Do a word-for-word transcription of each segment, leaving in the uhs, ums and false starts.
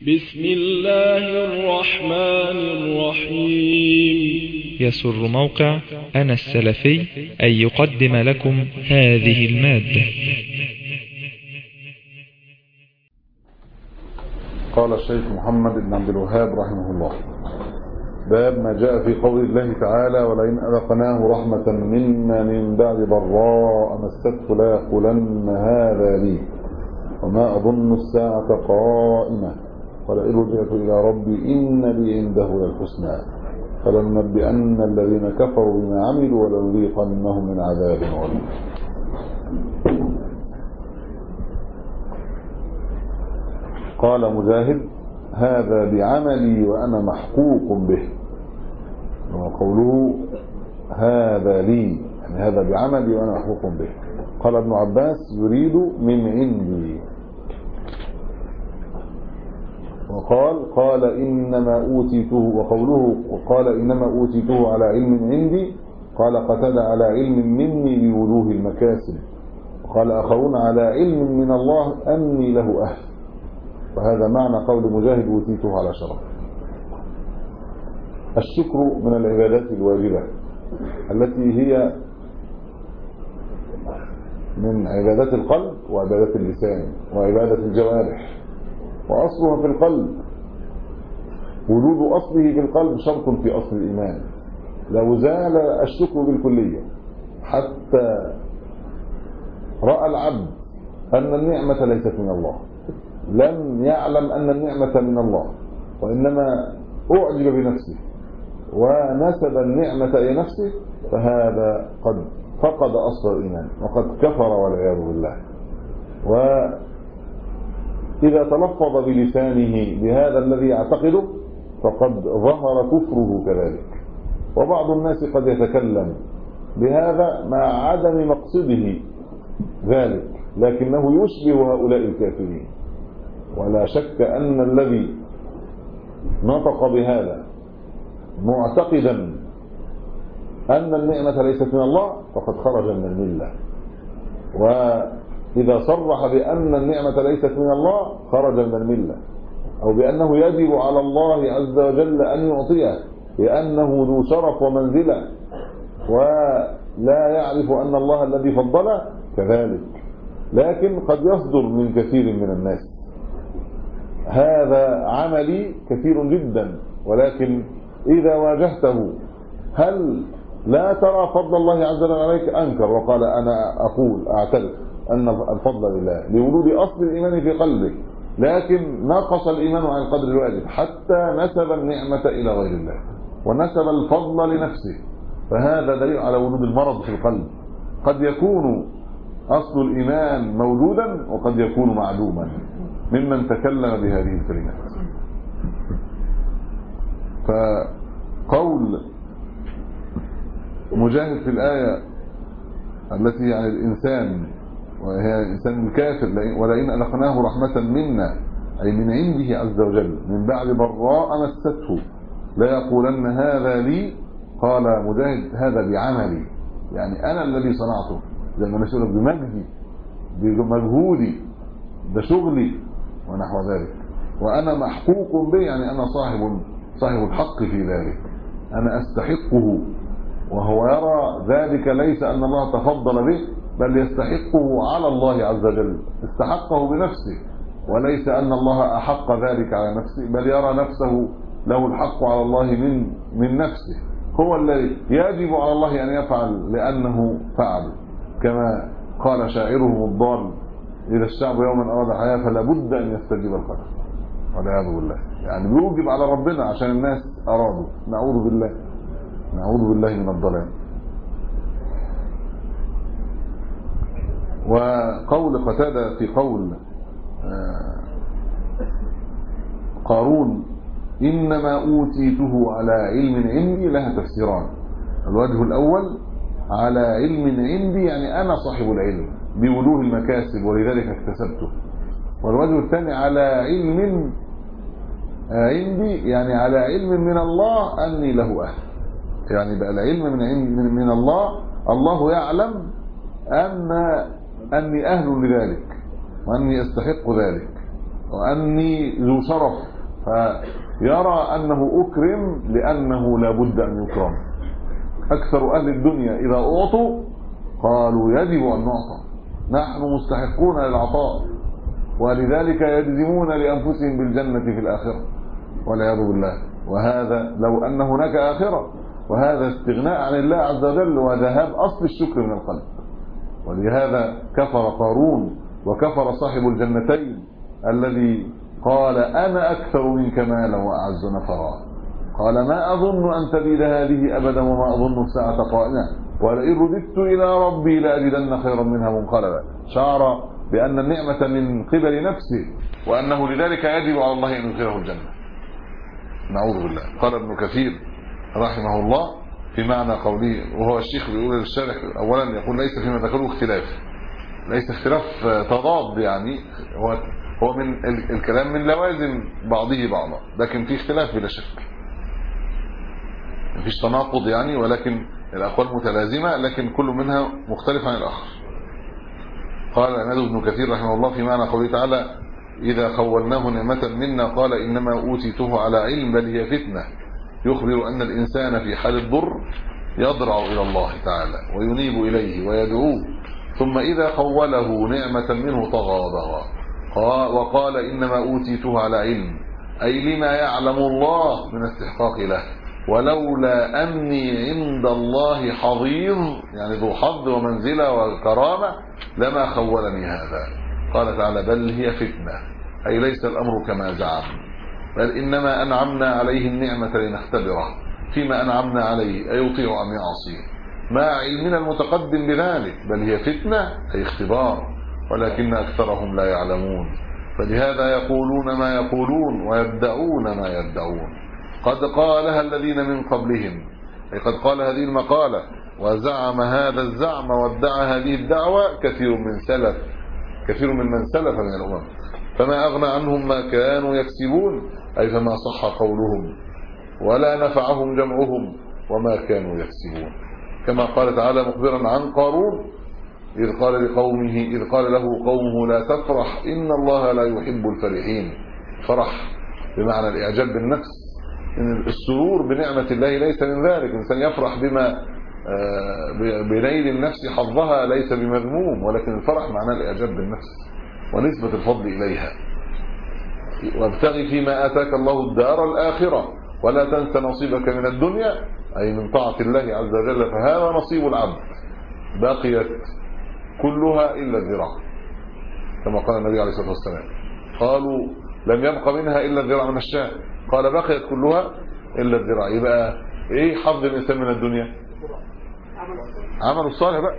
بسم الله الرحمن الرحيم. يسر موقع أنا السلفي أن يقدم لكم هذه المادة. قال الشيخ محمد بن عبد الوهاب رحمه الله: باب ما جاء في قول الله تعالى: ولئن أذقناه رحمة منا من بعد ضراء مسته ليقولن هذا لي وما أظن الساعة قائمة ولئن رجعت إلى ربي إن لي عنده للحسنى فلننبئن الذين كفروا بما عملوا ولنذيقنهم من عذاب غليظ. قال مجاهد: هذا بعملي وأنا محقوق به. وقوله هذا لي يعني هذا بعملي وأنا محقوق به. قال ابن عباس: يريد من عندي. وقال قال إنما أوتيته. وقوله قال إنما أوتيته على علم عندي، قال قتادة: على علم مني بوجوه المكاسب. وقال آخرون: على علم من الله أني له أهل. وهذا معنى قول مجاهد: أوتيته على شرف. الشكر من العبادات الواجبة التي هي من عبادات القلب وعبادات اللسان وعبادة الجوارح، وأصلها في القلب. وجود أصله في القلب شرط في أصل الإيمان. لو زال الشكر بالكلية حتى رأى العبد أن النعمة ليست من الله، لم يعلم أن النعمة من الله، وإنما أعجب بنفسه ونسب النعمة إلى نفسه، فهذا قد فقد أصل الإيمان وقد كفر والعياذ بالله. وإذا تلفظ بلسانه بهذا الذي يعتقده فقد ظهر كفره كذلك. وبعض الناس قد يتكلم بهذا مع عدم مقصده ذلك، لكنه يشبه هؤلاء الكافرين. ولا شك أن الذي نطق بهذا معتقدا أن النعمة ليست من الله فقد خرج من الملة. وإذا صرح بأن النعمة ليست من الله خرج من الملة، أو بأنه يجب على الله عز وجل أن يعطيه لأنه ذو شرف ومنزلة ولا يعرف أن الله الذي فضله كذلك. لكن قد يصدر من كثير من الناس: هذا عملي كثير جدا، ولكن إذا واجهته هل لا ترى فضل الله عز وجل عليك؟ أنكر وقال: أنا أقول أعترف أن الفضل لله لوجود أصل الإيمان في قلبه، لكن نقص الإيمان عن القدر الواجب حتى نسب النعمة إلى غير الله ونسب الفضل لنفسه. فهذا دليل على وجود المرض في القلب. قد يكون أصل الإيمان موجودا وقد يكون معدوما ممن تكلم بهذه الكلمات. فقول مجاهد في الآية التي عن الإنسان وهي الإنسان الكافر: ولئن أذقناه رحمة منا أي من عنده عز وجل من بعد ضراء مسته ليقولن هذا لي. قال مجاهد: هذا بعملي يعني أنا الذي صنعته، زي ما نقول بمجدي بمجهودي بشغلي ونحو ذلك. وأنا محقوق به يعني أنا صاحب صاحب الحق في ذلك، أنا أستحقه. وهو يرى ذلك ليس أن الله تفضل به، بل يستحقه على الله عز وجل، استحقه بنفسه، وليس أن الله أحق ذلك على نفسه، بل يرى نفسه له الحق على الله من من نفسه. هو الذي يجب على الله أن يفعل لأنه فعل، كما قال شاعرهم الضال: إذا الشعب يوما أراد الحياة فلا بد أن يستجيب القدر. والعياذ بالله، يعني بيوجب على ربنا عشان الناس أرادوا. نعوذ بالله نعوذ بالله من الضلال. وقول قتادة في قول قارون: إنما أوتيته على علم عندي لها تفسيران. الوجه الأول: على علم عندي يعني أنا صاحب العلم بوجوه المكاسب ولذلك اكتسبته. والوجه الثاني: على علم عندي يعني على علم من الله أني له أهل. يعني بقى العلم من من من الله، الله يعلم أن أني أهل لذلك وأني أستحق ذلك. وأني ذو شرف، فيرى أنه أكرم لأنه لا بد أن يكرم. أكثر أهل الدنيا إذا أعطوا قالوا يجب أن نعطى، نحن مستحقون للعطاء، ولذلك يجزمون لأنفسهم بالجنة في الآخرة والعياذ بالله. وهذا لو أن هناك آخرة، وهذا استغناء عن الله عز وجل وذهاب أصل الشكر من القلب. ولهذا كفر قارون وكفر صاحب الجنتين الذي قال أنا أكثر منك مالا وأعز نفرا. قال ما أظن أن تبيد هذه أبدا وما أظن الساعة قائمة ولئن رددت إلى ربي لأجدن خيرا منها منقلبا. شعر بأن النعمة من قبل نفسه وأنه لذلك يجب على الله أن يدخله الجنة. نعوذ بالله. قال ابن كثير رحمه الله في معنى قوله، وهو الشيخ بيقول للشارح أولا يقول ليس فيما ذكره اختلاف، ليس اختلاف تضاد، يعني هو هو من الكلام من لوازم بعضه بعضا، لكن في اختلاف بلا شك، مفيش تناقض يعني، ولكن الأقوال متلازمة لكن كل منها مختلف عن الآخر. قال الإمام ابن كثير رحمه الله في معنى قوله تعالى إذا خولناه نعمة منا قال إنما أوتيته على علم بل هي فتنة، يخبر أن الإنسان في حال الضر يضرع إلى الله تعالى وينيب إليه ويدعوه، ثم إذا خوله نعمة منه طغى وبغى وقال إنما أوتيته على علم، أي لما يعلم الله من استحقاق له، ولولا أني عند الله حظيظ يعني ذو حظ ومنزلة وكرامة لما خولني هذا. قال تعالى بل هي فتنة، أي ليس الأمر كما زعم، بل إنما أنعمنا عليه النعمة لنختبره فيما أنعمنا عليه أيطيع أم يعصي، ما علمنا المتقدم بذلك، بل هي فتنة أي اختبار، ولكن أكثرهم لا يعلمون، فلهذا يقولون ما يقولون ويدعون ما يدعون. قد قالها الذين من قبلهم، أي قد قال هذه المقالة وزعم هذا الزعم وادعى هذه الدعوة كثير من سلف كثير من من سلف من الأمم، فما أغنى عنهم ما كانوا يكسبون، أي فما صح قولهم ولا نفعهم جمعهم وما كانوا يكسبون. كما قال تعالى مخبرا عن قارون إذ قال لقومه إذ قال له قومه لا تفرح إن الله لا يحب الفرحين. فرح بمعنى الإعجاب بالنفس، إن السرور بنعمة الله ليس من ذلك، الإنسان يفرح بما بنيل النفس حظها ليس بمذموم، ولكن الفرح معناه الإعجاب بالنفس ونسبة الفضل إليها. وابتغي فيما آتاك الله الدار الآخرة ولا تنس نصيبك من الدنيا، أي من طاعة الله عز وجل، فهذا نصيب العبد. بقيت كلها إلا الذراع كما قال النبي عليه الصلاة والسلام، قالوا لم يبق منها إلا الذراع من الشاة، قال بقيت كلها إلا الذراع. يبقى إيه حظ الإنسان من الدنيا؟ عمل الصالح بقى.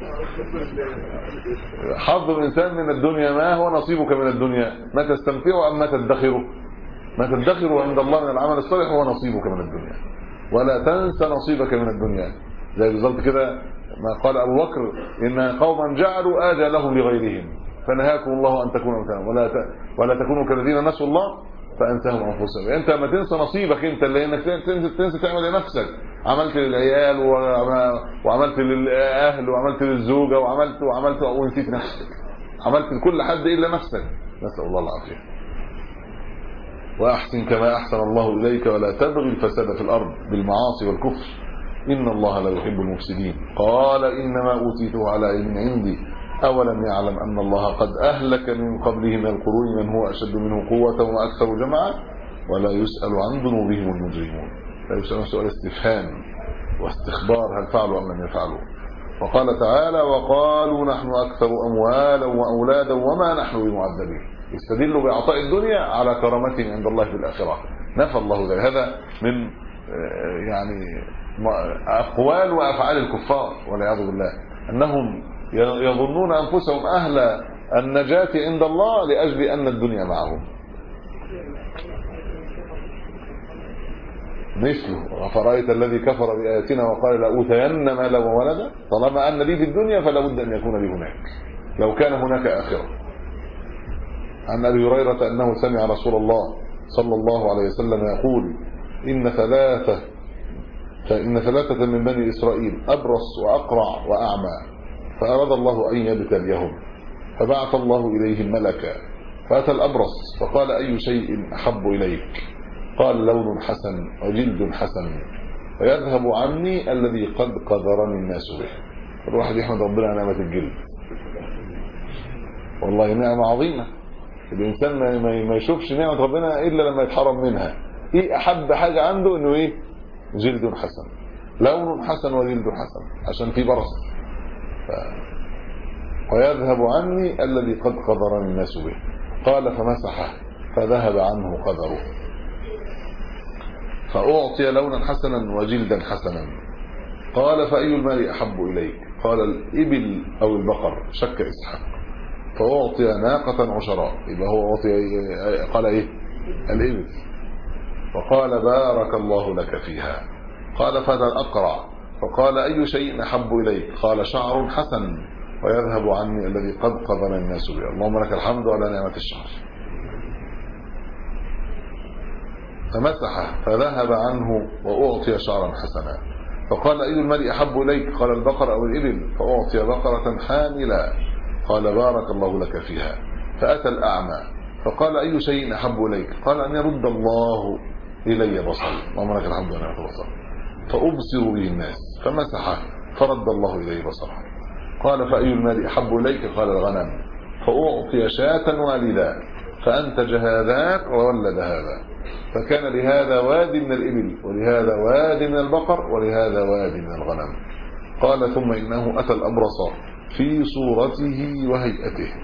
حظ الإنسان من الدنيا ما هو نصيبك من الدنيا، ما تستمتعه أم ما تدخره؟ ما تدخره عند الله من العمل الصالح هو نصيبك من الدنيا، ولا تنسى نصيبك من الدنيا. زي بالظبط كده ما قال أبو بكر إن قوما جعلوا آجالهم لغيرهم فنهاكم الله أن تكونوا مثلهم ولا ولا تكونوا كالذين نسوا الله فأنساهم أنفسهم. انت ما تنسى نصيبك انت اللي انك تنسى, تنسى تعمل لنفسك، عملت للعيال وعملت للأهل وعملت للزوجة وعملت وعملت ونسيت نفسك، عملت لكل حد إلا نفسك. نسأل الله العافية. وأحسن كما أحسن الله إليك ولا تبغي الفساد في الأرض بالمعاصي والكفر إن الله لا يحب المفسدين. قال إنما أوتيته على علم عندي أولم يعلم أن الله قد أهلك من قبله من القرون من هو أشد منه قوة وأكثر جمعا ولا يسأل عن ذنوبهم المجرمون. لا يسألون سؤال استفهام واستخبار هل فعلوا أم لم يفعلوا. وقال تعالى وقالوا نحن أكثر أموالا وأولادا وما نحن بمعذبين، يستدلوا بإعطاء الدنيا على كرامتهم عند الله في الآخرة. نفى الله ذلك. هذا من يعني أقوال وأفعال الكفار والعياذ بالله، أنهم يظنون أنفسهم أهل النجاة عند الله لأجل أن الدنيا معهم. مثله أفرأيت الذي كفر بآياتنا وقال لأوتين مالا وولدا، طالما أن لي في الدنيا فلا بد أن يكون لي هناك لو كان هناك آخرة. عن أبي هريرة أنه سمع رسول الله صلى الله عليه وسلم يقول إن ثلاثة فإن ثلاثة من بني إسرائيل أبرص وأقرع وأعمى، فأراد الله أن يبتليهم فبعث الله إليهم ملكا فأتى الأبرص فقال أي شيء أحب إليك؟ قال لون حسن وجلد حسن ويذهب عني الذي قد قدرني الناس به. الواحد يحمد ربنا على نعمة الجلد، والله نعمة عظيمة. الإنسان ما يشوفش نعمة ربنا إلا لما يتحرم منها. إيه أحب حاجة عنده؟ إنه إيه؟ جلد حسن، لون حسن وجلد حسن، عشان في برص. ف... ويذهب عني الذي قد قدرني الناس به. قال فمسحه فذهب عنه قدره، فأعطي لونا حسنا وجلدا حسنا. قال فأي المال أحب إليك؟ قال الإبل أو البقر، شك إسحاق. فأعطي ناقة عشراء، يبقى هو أعطي قال إيه؟ الإبل. وقال بارك الله لك فيها. قال فتى الأقرع فقال أي شيء أحب إليك؟ قال شعر حسن ويذهب عني الذي قد قدر الناس به. اللهم لك الحمد على نعمة الشعر. فمسحه فذهب عنه وأعطي شعرا حسنا. فقال أي المال أحب إليك؟ قال البقر أو الإبل. فأعطي بقرة حاملا. قال بارك الله لك فيها. فأتى الأعمى فقال أي شيء أحب إليك؟ قال أن يرد الله إلي بصري. اللهم لك الحمد على نعمة البصر. فأبصر به الناس. فمسحه فرد الله إليه بصره. قال فأي المال أحب إليك؟ قال الغنم. فأعطي شاة والدا فأنتج هذاك وولد هذا. فكان لهذا واد من الإبل ولهذا واد من البقر ولهذا واد من الغنم. قال ثم إنه أتى الأبرص في صورته وهيئته،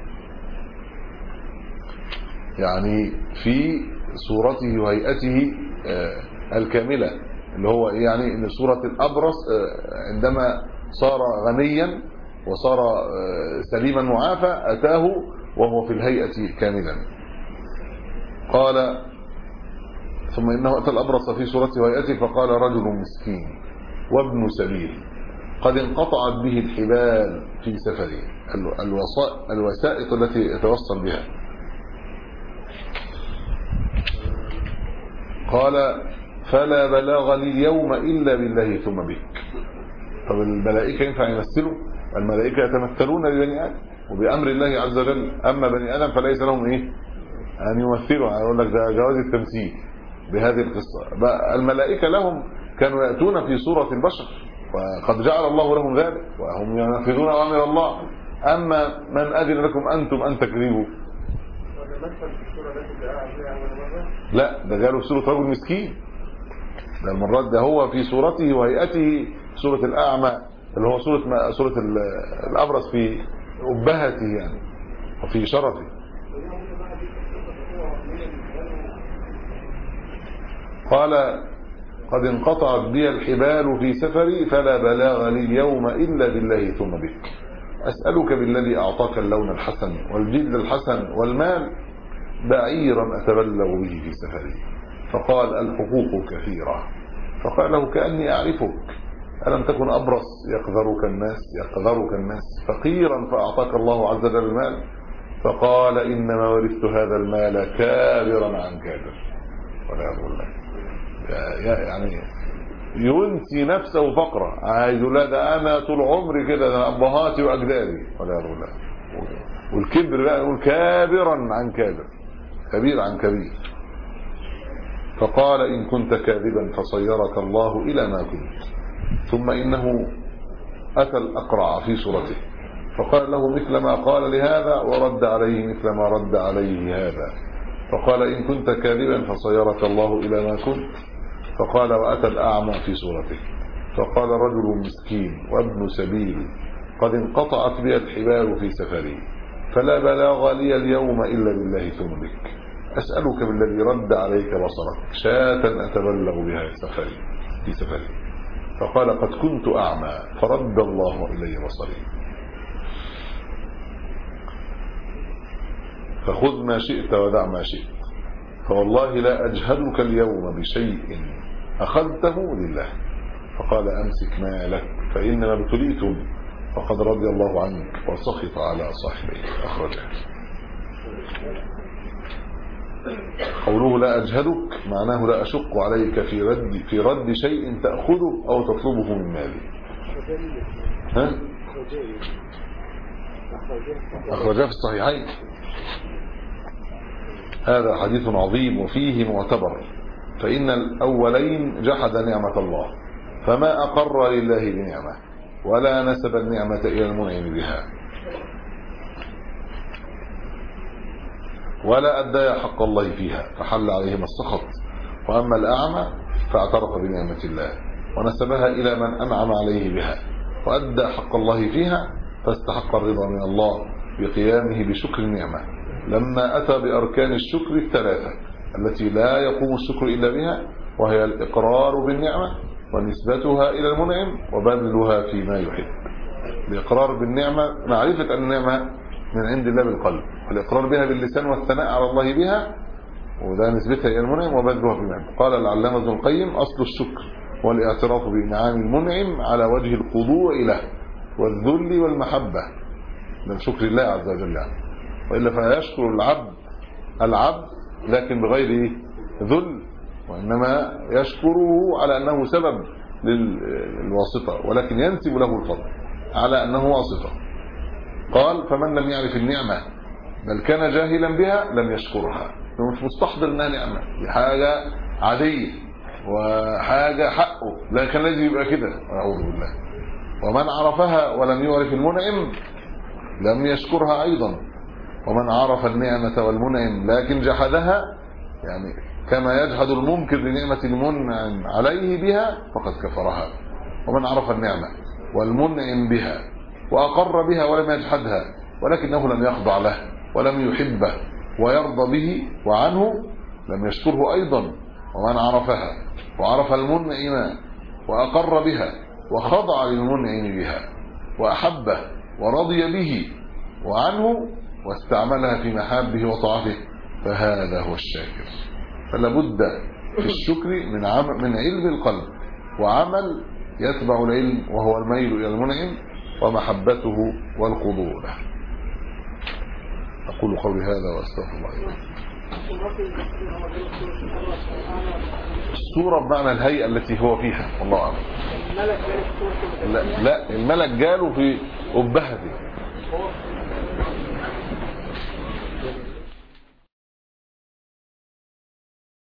يعني في صورته وهيئته الكاملة، اللي هو يعني إن صورة الأبرص عندما صار غنيا وصار سليما معافى أتاه وهو في الهيئة كاملا. قال ثم إنه أتى الأبرص في صورته وهيئته فقال رجل مسكين وابن سبيل قد انقطعت به الحبال في سفره، الوسائط التي يتوصل بها. قال فلا بلاغ لي اليوم إلا بالله ثم بك. طب الملائكة ينفع يمثلوا؟ الملائكة يتمثلون ببني آدم وبأمر الله عز وجل، أما بني آدم فليس لهم إيه أن يمثلوا. أقول لك ده جواز التمثيل بهذه القصة. الملائكة لهم كانوا يأتون في صورة البشر وقد جعل الله لهم ذلك وهم ينفذون أوامر الله. أما من أذن لكم أنتم أن تكذبوا؟ لا، ده جاله صورة رجل مسكين. ده المرات ده هو في صورته وهيئته صورة الأعمى اللي هو صورة ما صورة الأبرص في أبهته يعني وفي شرفه. قال قد انقطعت بي الحبال في سفري فلا بلاغ لي اليوم إلا بالله ثم بك. أسألك بالذي أعطاك اللون الحسن والجلد الحسن والمال بعيرا أتبلغ به في سفري. فقال الحقوق كثيرة. فقال له كأني أعرفك، ألم تكن أبرص يقذرك الناس يقذرك الناس فقيرا فأعطاك الله عز وجل المال؟ فقال إنما ورثت هذا المال كابرا عن كابر. ولا يقول لك يعني ينسي نفسه فقرة، عايز لا ده أنا طول عمري كده ده أبهاتي وأجدادي. ولا يقول لك والكبر بقى يقول كابرا عن كابر، كبير عن كبير. فقال إن كنت كاذبا فصيرك الله إلى ما كنت. ثم إنه أتى الأقرع في صورته فقال له مثل ما قال لهذا ورد عليه مثل ما رد عليه هذا. فقال إن كنت كاذبا فصيرك الله إلى ما كنت. فقال وأتى الأعمى في صورته فقال رجل مسكين وابن سبيل قد انقطعت بي الحبال في سفري فلا بلاغ لي اليوم إلا بالله ثم بك. أسألك بالذي رد عليك بصرك شاة أتبلغ بها سفري في سفري. فقال قد كنت أعمى فرد الله إلي بصري. فخذ ما شئت ودع ما شئت فوالله لا أجهلك اليوم بشيء أخذته لله. فقال أمسك مالك فإنما ابتليتم فقد رضي الله عنك وسخط على صاحبيه. أخرجه. قوله لا أجهدك معناه لا أشق عليك في رد في رد شيء تأخذه أو تطلبه من مالي. ها؟ أخرجاه في الصحيحين. هذا حديث عظيم وفيه معتبر، فإن الأولين جحد نعمة الله فما أقر لله بنعمة ولا نسب النعمة إلى المنعم بها ولا أدى حق الله فيها فحل عليهما السخط. وأما الأعمى فاعترف بنعمة الله ونسبها إلى من أنعم عليه بها وأدى حق الله فيها فاستحق الرضا من الله بقيامه بشكر النعمة لما أتى بأركان الشكر الثلاثة التي لا يقوم الشكر إلا بها، وهي الإقرار بالنعمة ونسبتها إلى المنعم وبذلها فيما يحب. الإقرار بالنعمة معرفة أن النعمة من عند الله بالقلب، الإقرار بها باللسان والثناء على الله بها وده نسبتها إلى المنعم وبذلها فيما يحب. قال العلامة ابن القيم أصل الشكر والاعتراف بإنعام المنعم على وجه الخضوع له والذل والمحبة من شكر الله عز وجل يعني. وإلا فيشكر العبد العبد لكن بغير ذل، وإنما يشكره على أنه سبب للواسطة ولكن ينسب له الفضل على أنه واسطة. قال فمن لم يعرف النعمة بل كان جاهلا بها لم يشكرها، مش مستحضر انها نعمة، دي حاجة عادية وحاجة حقه لكن لازم يبقى كده، أعوذ بالله. ومن عرفها ولم يعرف المنعم لم يشكرها أيضا. ومن عرف النعمة والمنعم لكن جحدها يعني كما يجحد المنكر لنعمة المنعم عليه بها فقد كفرها. ومن عرف النعمة والمنعم بها وأقر بها ولم يجحدها ولكنه لم يخضع له ولم يحبه ويرضى به وعنه لم يشكره أيضا. ومن عرفها وعرف المنعم وأقر بها وخضع للمنعم بها وأحبه ورضي به وعنه واستعملها في محابه وطاعته فهذا هو الشاكر. فلا بد في الشكر من عمل من علم القلب وعمل يتبع العلم وهو الميل إلى المنعم ومحبته والخضوع له. أقول قولي هذا وأستغفر الله لي. الصورة بمعنى الهيئة التي هو فيها والله أعلم. لا لا الملك جاله في أبهته